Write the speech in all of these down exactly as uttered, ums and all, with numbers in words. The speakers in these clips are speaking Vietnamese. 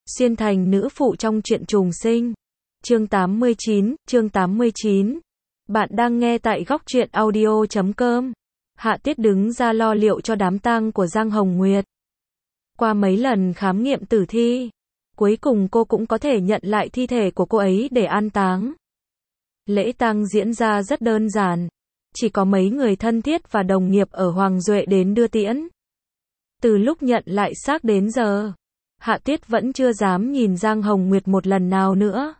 Xuyên thành nữ phụ trong truyện trùng sinh. Chương tám mươi chín, chương tám mươi chín. Bạn đang nghe tại góc truyện audio chấm com. Hạ Tuyết đứng ra lo liệu cho đám tang của Giang Hồng Nguyệt. Qua mấy lần khám nghiệm tử thi, cuối cùng cô cũng có thể nhận lại thi thể của cô ấy để an táng. Lễ tang diễn ra rất đơn giản, chỉ có mấy người thân thiết và đồng nghiệp ở Hoàng Duệ đến đưa tiễn. Từ lúc nhận lại xác đến giờ, Hạ Tuyết vẫn chưa dám nhìn Giang Hồng Nguyệt một lần nào nữa.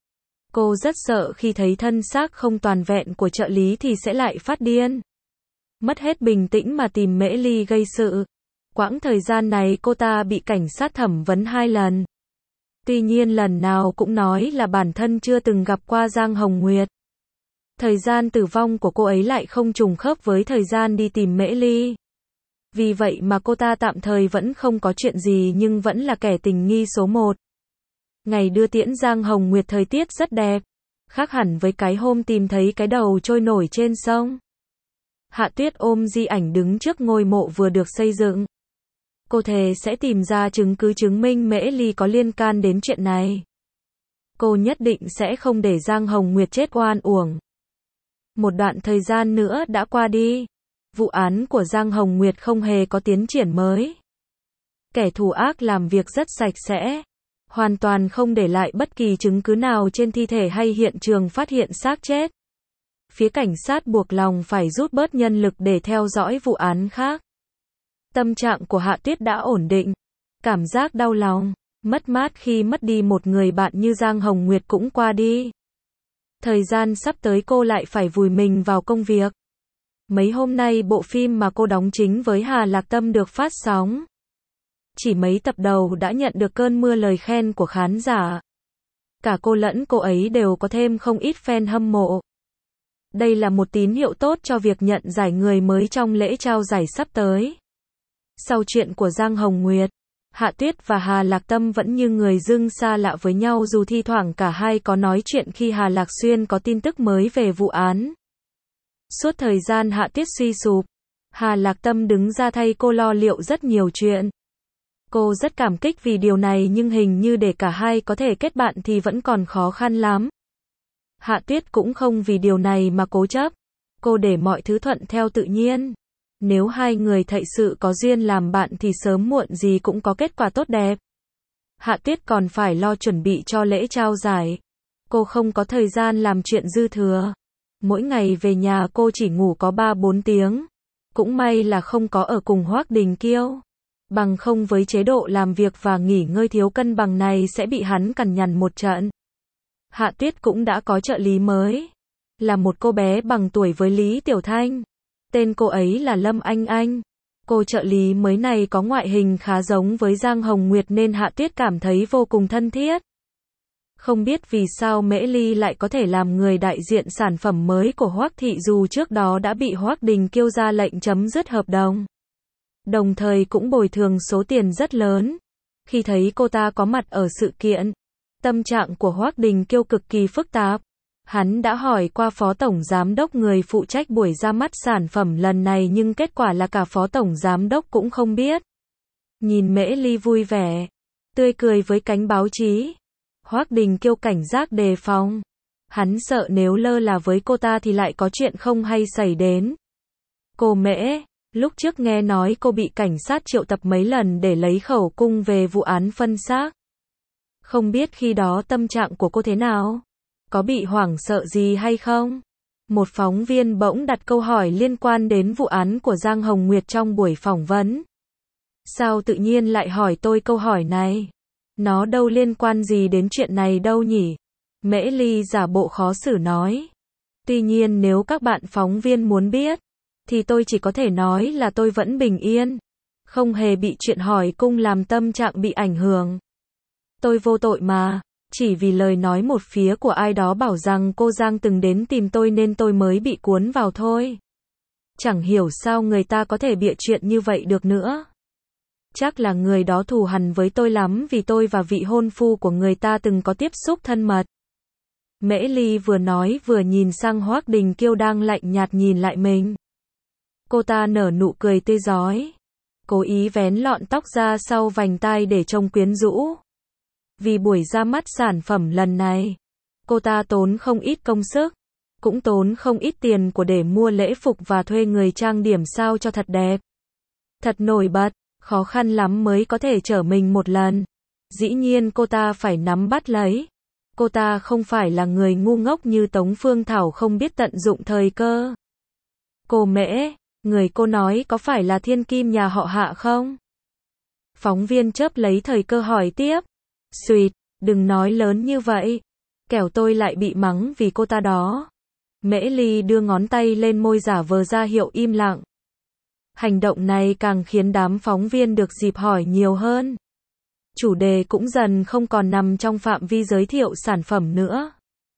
Cô rất sợ khi thấy thân xác không toàn vẹn của trợ lý thì sẽ lại phát điên. Mất hết bình tĩnh mà tìm Mễ Ly gây sự. Quãng thời gian này cô ta bị cảnh sát thẩm vấn hai lần. Tuy nhiên lần nào cũng nói là bản thân chưa từng gặp qua Giang Hồng Nguyệt. Thời gian tử vong của cô ấy lại không trùng khớp với thời gian đi tìm Mễ Ly. Vì vậy mà cô ta tạm thời vẫn không có chuyện gì nhưng vẫn là kẻ tình nghi số một. Ngày đưa tiễn Giang Hồng Nguyệt thời tiết rất đẹp, khác hẳn với cái hôm tìm thấy cái đầu trôi nổi trên sông. Hạ Tuyết ôm di ảnh đứng trước ngôi mộ vừa được xây dựng. Cô thề sẽ tìm ra chứng cứ chứng minh Mễ Ly có liên can đến chuyện này. Cô nhất định sẽ không để Giang Hồng Nguyệt chết oan uổng. Một đoạn thời gian nữa đã qua đi. Vụ án của Giang Hồng Nguyệt không hề có tiến triển mới. Kẻ thù ác làm việc rất sạch sẽ, hoàn toàn không để lại bất kỳ chứng cứ nào trên thi thể hay hiện trường phát hiện xác chết. Phía cảnh sát buộc lòng phải rút bớt nhân lực để theo dõi vụ án khác. Tâm trạng của Hạ Tuyết đã ổn định. Cảm giác đau lòng, mất mát khi mất đi một người bạn như Giang Hồng Nguyệt cũng qua đi. Thời gian sắp tới cô lại phải vùi mình vào công việc. Mấy hôm nay bộ phim mà cô đóng chính với Hà Lạc Tâm được phát sóng. Chỉ mấy tập đầu đã nhận được cơn mưa lời khen của khán giả. Cả cô lẫn cô ấy đều có thêm không ít fan hâm mộ. Đây là một tín hiệu tốt cho việc nhận giải người mới trong lễ trao giải sắp tới. Sau chuyện của Giang Hồng Nguyệt, Hạ Tuyết và Hà Lạc Tâm vẫn như người dưng xa lạ với nhau dù thi thoảng cả hai có nói chuyện khi Hà Lạc Xuyên có tin tức mới về vụ án. Suốt thời gian Hạ Tuyết suy sụp, Hà Lạc Tâm đứng ra thay cô lo liệu rất nhiều chuyện. Cô rất cảm kích vì điều này nhưng hình như để cả hai có thể kết bạn thì vẫn còn khó khăn lắm. Hạ Tuyết cũng không vì điều này mà cố chấp. Cô để mọi thứ thuận theo tự nhiên. Nếu hai người thật sự có duyên làm bạn thì sớm muộn gì cũng có kết quả tốt đẹp. Hạ Tuyết còn phải lo chuẩn bị cho lễ trao giải. Cô không có thời gian làm chuyện dư thừa. Mỗi ngày về nhà cô chỉ ngủ có ba bốn tiếng. Cũng may là không có ở cùng Hoắc Đình Kiêu. Bằng không với chế độ làm việc và nghỉ ngơi thiếu cân bằng này sẽ bị hắn cằn nhằn một trận. Hạ Tuyết cũng đã có trợ lý mới. Là một cô bé bằng tuổi với Lý Tiểu Thanh. Tên cô ấy là Lâm Anh Anh. Cô trợ lý mới này có ngoại hình khá giống với Giang Hồng Nguyệt nên Hạ Tuyết cảm thấy vô cùng thân thiết. Không biết vì sao Mễ Ly lại có thể làm người đại diện sản phẩm mới của Hoắc Thị dù trước đó đã bị Hoắc Đình Kiêu ra lệnh chấm dứt hợp đồng. Đồng thời cũng bồi thường số tiền rất lớn. Khi thấy cô ta có mặt ở sự kiện, tâm trạng của Hoắc Đình Kiêu cực kỳ phức tạp. Hắn đã hỏi qua phó tổng giám đốc người phụ trách buổi ra mắt sản phẩm lần này nhưng kết quả là cả phó tổng giám đốc cũng không biết. Nhìn Mễ Ly vui vẻ, tươi cười với cánh báo chí, Hoắc Đình Kiêu cảnh giác đề phòng. Hắn sợ nếu lơ là với cô ta thì lại có chuyện không hay xảy đến. Cô Mễ, lúc trước nghe nói cô bị cảnh sát triệu tập mấy lần để lấy khẩu cung về vụ án phân xác. Không biết khi đó tâm trạng của cô thế nào? Có bị hoảng sợ gì hay không? Một phóng viên bỗng đặt câu hỏi liên quan đến vụ án của Giang Hồng Nguyệt trong buổi phỏng vấn. Sao tự nhiên lại hỏi tôi câu hỏi này? Nó đâu liên quan gì đến chuyện này đâu nhỉ? Mễ Ly giả bộ khó xử nói. Tuy nhiên nếu các bạn phóng viên muốn biết, thì tôi chỉ có thể nói là tôi vẫn bình yên. Không hề bị chuyện hỏi cung làm tâm trạng bị ảnh hưởng. Tôi vô tội mà. Chỉ vì lời nói một phía của ai đó bảo rằng cô Giang từng đến tìm tôi nên tôi mới bị cuốn vào thôi. Chẳng hiểu sao người ta có thể bịa chuyện như vậy được nữa. Chắc là người đó thù hằn với tôi lắm vì tôi và vị hôn phu của người ta từng có tiếp xúc thân mật. Mễ Ly vừa nói vừa nhìn sang Hoắc Đình Kiêu đang lạnh nhạt nhìn lại mình. Cô ta nở nụ cười tươi rói. Cố ý vén lọn tóc ra sau vành tai để trông quyến rũ. Vì buổi ra mắt sản phẩm lần này, cô ta tốn không ít công sức, cũng tốn không ít tiền của để mua lễ phục và thuê người trang điểm sao cho thật đẹp, thật nổi bật, khó khăn lắm mới có thể trở mình một lần. Dĩ nhiên cô ta phải nắm bắt lấy. Cô ta không phải là người ngu ngốc như Tống Phương Thảo không biết tận dụng thời cơ. Cô Mễ, người cô nói có phải là thiên kim nhà họ Hạ không? Phóng viên chớp lấy thời cơ hỏi tiếp. Xuyệt, đừng nói lớn như vậy. Kẻo tôi lại bị mắng vì cô ta đó. Mễ Ly đưa ngón tay lên môi giả vờ ra hiệu im lặng. Hành động này càng khiến đám phóng viên được dịp hỏi nhiều hơn. Chủ đề cũng dần không còn nằm trong phạm vi giới thiệu sản phẩm nữa.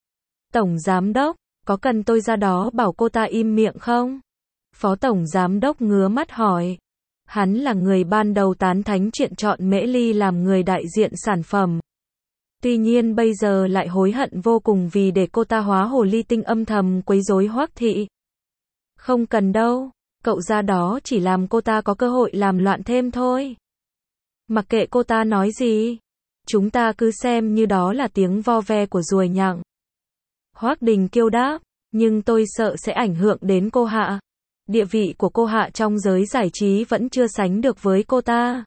Tổng Giám Đốc, có cần tôi ra đó bảo cô ta im miệng không? Phó Tổng Giám Đốc ngứa mắt hỏi. Hắn là người ban đầu tán thánh chuyện chọn Mễ Ly làm người đại diện sản phẩm. Tuy nhiên bây giờ lại hối hận vô cùng vì để cô ta hóa hồ ly tinh âm thầm quấy rối Hoắc Thị. Không cần đâu, cậu ra đó chỉ làm cô ta có cơ hội làm loạn thêm thôi. Mặc kệ cô ta nói gì, chúng ta cứ xem như đó là tiếng vo ve của ruồi nhặng. Hoắc Đình Kiêu đáp, nhưng tôi sợ sẽ ảnh hưởng đến cô Hạ. Địa vị của cô Hạ trong giới giải trí vẫn chưa sánh được với cô ta.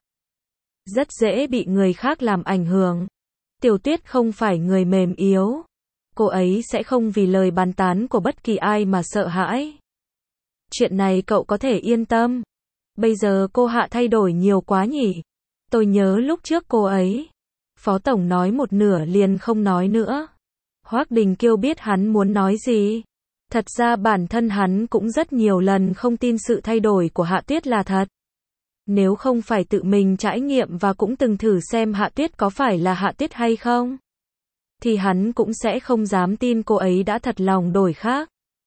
Rất dễ bị người khác làm ảnh hưởng. Tiểu Tuyết không phải người mềm yếu. Cô ấy sẽ không vì lời bàn tán của bất kỳ ai mà sợ hãi. Chuyện này cậu có thể yên tâm. Bây giờ cô Hạ thay đổi nhiều quá nhỉ. Tôi nhớ lúc trước cô ấy. Phó Tổng nói một nửa liền không nói nữa. Hoắc Đình Kiêu biết hắn muốn nói gì. Thật ra bản thân hắn cũng rất nhiều lần không tin sự thay đổi của Hạ Tuyết là thật. Nếu không phải tự mình trải nghiệm và cũng từng thử xem Hạ Tuyết có phải là Hạ Tuyết hay không, thì hắn cũng sẽ không dám tin cô ấy đã thật lòng đổi khác.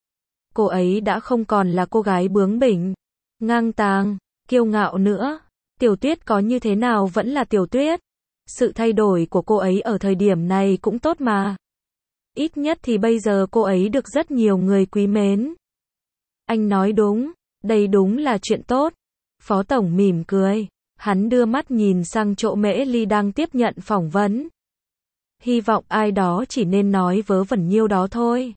Cô ấy đã không còn là cô gái bướng bỉnh, ngang tàng, kiêu ngạo nữa. Tiểu Tuyết có như thế nào vẫn là Tiểu Tuyết. Sự thay đổi của cô ấy ở thời điểm này cũng tốt mà. Ít nhất thì bây giờ cô ấy được rất nhiều người quý mến. Anh nói đúng, đây đúng là chuyện tốt. Phó Tổng mỉm cười, hắn đưa mắt nhìn sang chỗ Mễ Ly đang tiếp nhận phỏng vấn. Hy vọng ai đó chỉ nên nói vớ vẩn nhiêu đó thôi.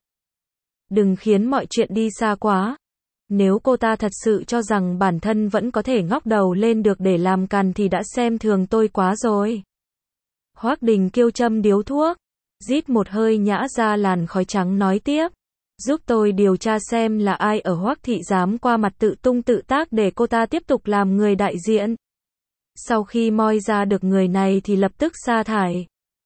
Đừng khiến mọi chuyện đi xa quá. Nếu cô ta thật sự cho rằng bản thân vẫn có thể ngóc đầu lên được để làm càn thì đã xem thường tôi quá rồi. Hoắc Đình Kiêu châm điếu thuốc, rít một hơi nhả ra làn khói trắng nói tiếp. Giúp tôi điều tra xem là ai ở Hoắc Thị dám qua mặt tự tung tự tác để cô ta tiếp tục làm người đại diện. Sau khi moi ra được người này thì lập tức sa thải.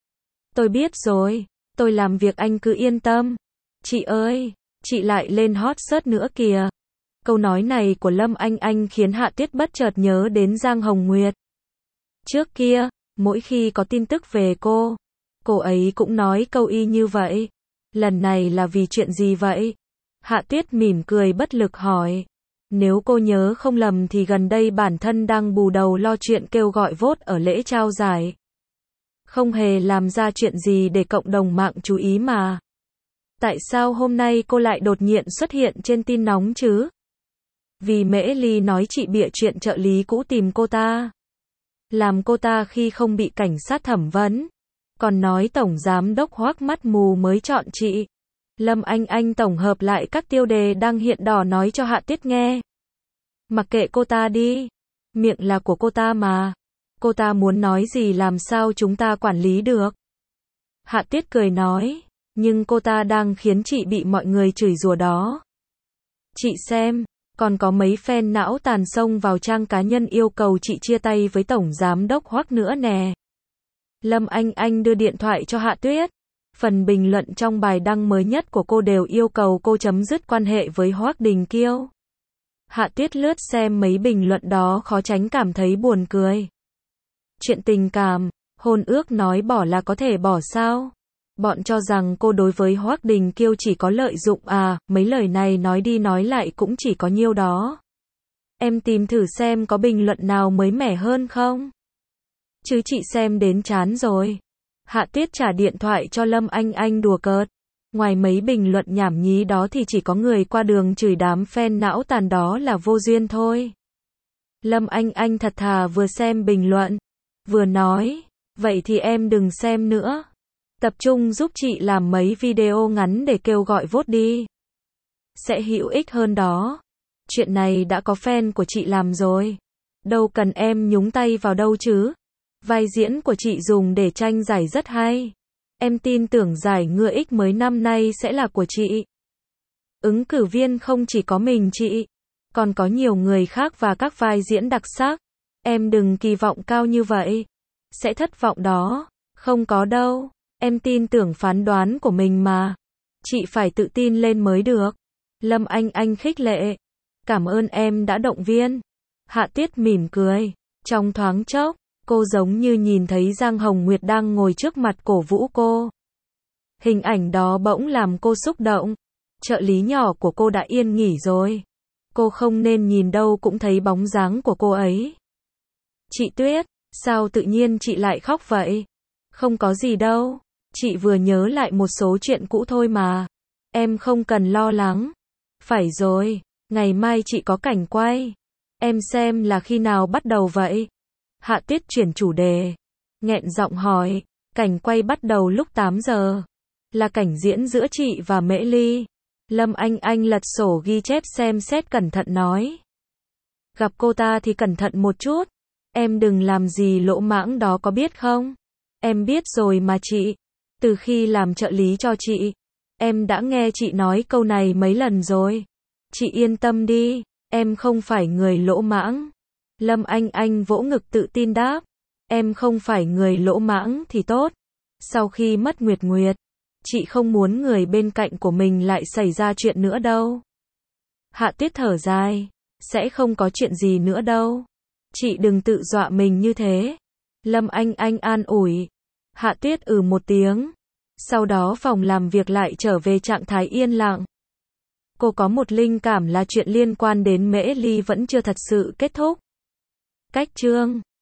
Tôi biết rồi, tôi làm việc anh cứ yên tâm. Chị ơi, chị lại lên hot search nữa kìa. Câu nói này của Lâm Anh Anh khiến Hạ Tuyết bất chợt nhớ đến Giang Hồng Nguyệt. Trước kia, mỗi khi có tin tức về cô, cô ấy cũng nói câu y như vậy. Lần này là vì chuyện gì vậy? Hạ Tuyết mỉm cười bất lực hỏi. Nếu cô nhớ không lầm thì gần đây bản thân đang bù đầu lo chuyện kêu gọi vote ở lễ trao giải. Không hề làm ra chuyện gì để cộng đồng mạng chú ý mà. Tại sao hôm nay cô lại đột nhiên xuất hiện trên tin nóng chứ? Vì Mễ Ly nói chị bịa chuyện trợ lý cũ tìm cô ta. Làm cô ta khi không bị cảnh sát thẩm vấn. Còn nói Tổng Giám Đốc Hoắc mắt mù mới chọn chị. Lâm Anh Anh tổng hợp lại các tiêu đề đang hiện đỏ nói cho Hạ Tuyết nghe. Mặc kệ cô ta đi. Miệng là của cô ta mà. Cô ta muốn nói gì làm sao chúng ta quản lý được. Hạ Tuyết cười nói. Nhưng cô ta đang khiến chị bị mọi người chửi rủa đó. Chị xem. Còn có mấy fan não tàn xông vào trang cá nhân yêu cầu chị chia tay với Tổng Giám Đốc Hoắc nữa nè. Lâm Anh Anh đưa điện thoại cho Hạ Tuyết. Phần bình luận trong bài đăng mới nhất của cô đều yêu cầu cô chấm dứt quan hệ với Hoắc Đình Kiêu. Hạ Tuyết lướt xem mấy bình luận đó khó tránh cảm thấy buồn cười. Chuyện tình cảm, hôn ước nói bỏ là có thể bỏ sao? Bọn cho rằng cô đối với Hoắc Đình Kiêu chỉ có lợi dụng à, mấy lời này nói đi nói lại cũng chỉ có nhiêu đó. Em tìm thử xem có bình luận nào mới mẻ hơn không? Chứ chị xem đến chán rồi. Hạ Tuyết trả điện thoại cho Lâm Anh Anh đùa cợt. Ngoài mấy bình luận nhảm nhí đó thì chỉ có người qua đường chửi đám fan não tàn đó là vô duyên thôi. Lâm Anh Anh thật thà vừa xem bình luận, vừa nói, Vậy thì em đừng xem nữa. Tập trung giúp chị làm mấy video ngắn để kêu gọi vote đi. Sẽ hữu ích hơn đó. Chuyện này đã có fan của chị làm rồi. Đâu cần em nhúng tay vào đâu chứ. Vai diễn của chị dùng để tranh giải rất hay. Em tin tưởng giải ngựa X mới năm nay sẽ là của chị. Ứng cử viên không chỉ có mình chị, còn có nhiều người khác và các vai diễn đặc sắc. Em đừng kỳ vọng cao như vậy. Sẽ thất vọng đó. Không có đâu. Em tin tưởng phán đoán của mình mà. Chị phải tự tin lên mới được. Lâm Anh Anh khích lệ. Cảm ơn em đã động viên. Hạ Tuyết mỉm cười. Trong thoáng chốc, cô giống như nhìn thấy Giang Hồng Nguyệt đang ngồi trước mặt cổ vũ cô. Hình ảnh đó bỗng làm cô xúc động. Trợ lý nhỏ của cô đã yên nghỉ rồi. Cô không nên nhìn đâu cũng thấy bóng dáng của cô ấy. Chị Tuyết, sao tự nhiên chị lại khóc vậy? Không có gì đâu. Chị vừa nhớ lại một số chuyện cũ thôi mà. Em không cần lo lắng. Phải rồi, ngày mai chị có cảnh quay. Em xem là khi nào bắt đầu vậy? Hạ Tuyết chuyển chủ đề. Nghẹn giọng hỏi. Cảnh quay bắt đầu lúc tám giờ. Là cảnh diễn giữa chị và Mễ Ly. Lâm Anh Anh lật sổ ghi chép xem xét cẩn thận nói. Gặp cô ta thì cẩn thận một chút. Em đừng làm gì lỗ mãng đó có biết không? Em biết rồi mà chị. Từ khi làm trợ lý cho chị, em đã nghe chị nói câu này mấy lần rồi. Chị yên tâm đi, em không phải người lỗ mãng. Lâm Anh Anh vỗ ngực tự tin đáp. Em không phải người lỗ mãng thì tốt. Sau khi mất Nguyệt Nguyệt, chị không muốn người bên cạnh của mình lại xảy ra chuyện nữa đâu. Hạ Tuyết thở dài. Sẽ không có chuyện gì nữa đâu. Chị đừng tự dọa mình như thế. Lâm Anh Anh an ủi. Hạ Tuyết ừ một tiếng. Sau đó phòng làm việc lại trở về trạng thái yên lặng. Cô có một linh cảm là chuyện liên quan đến Mễ Ly vẫn chưa thật sự kết thúc. Cách chương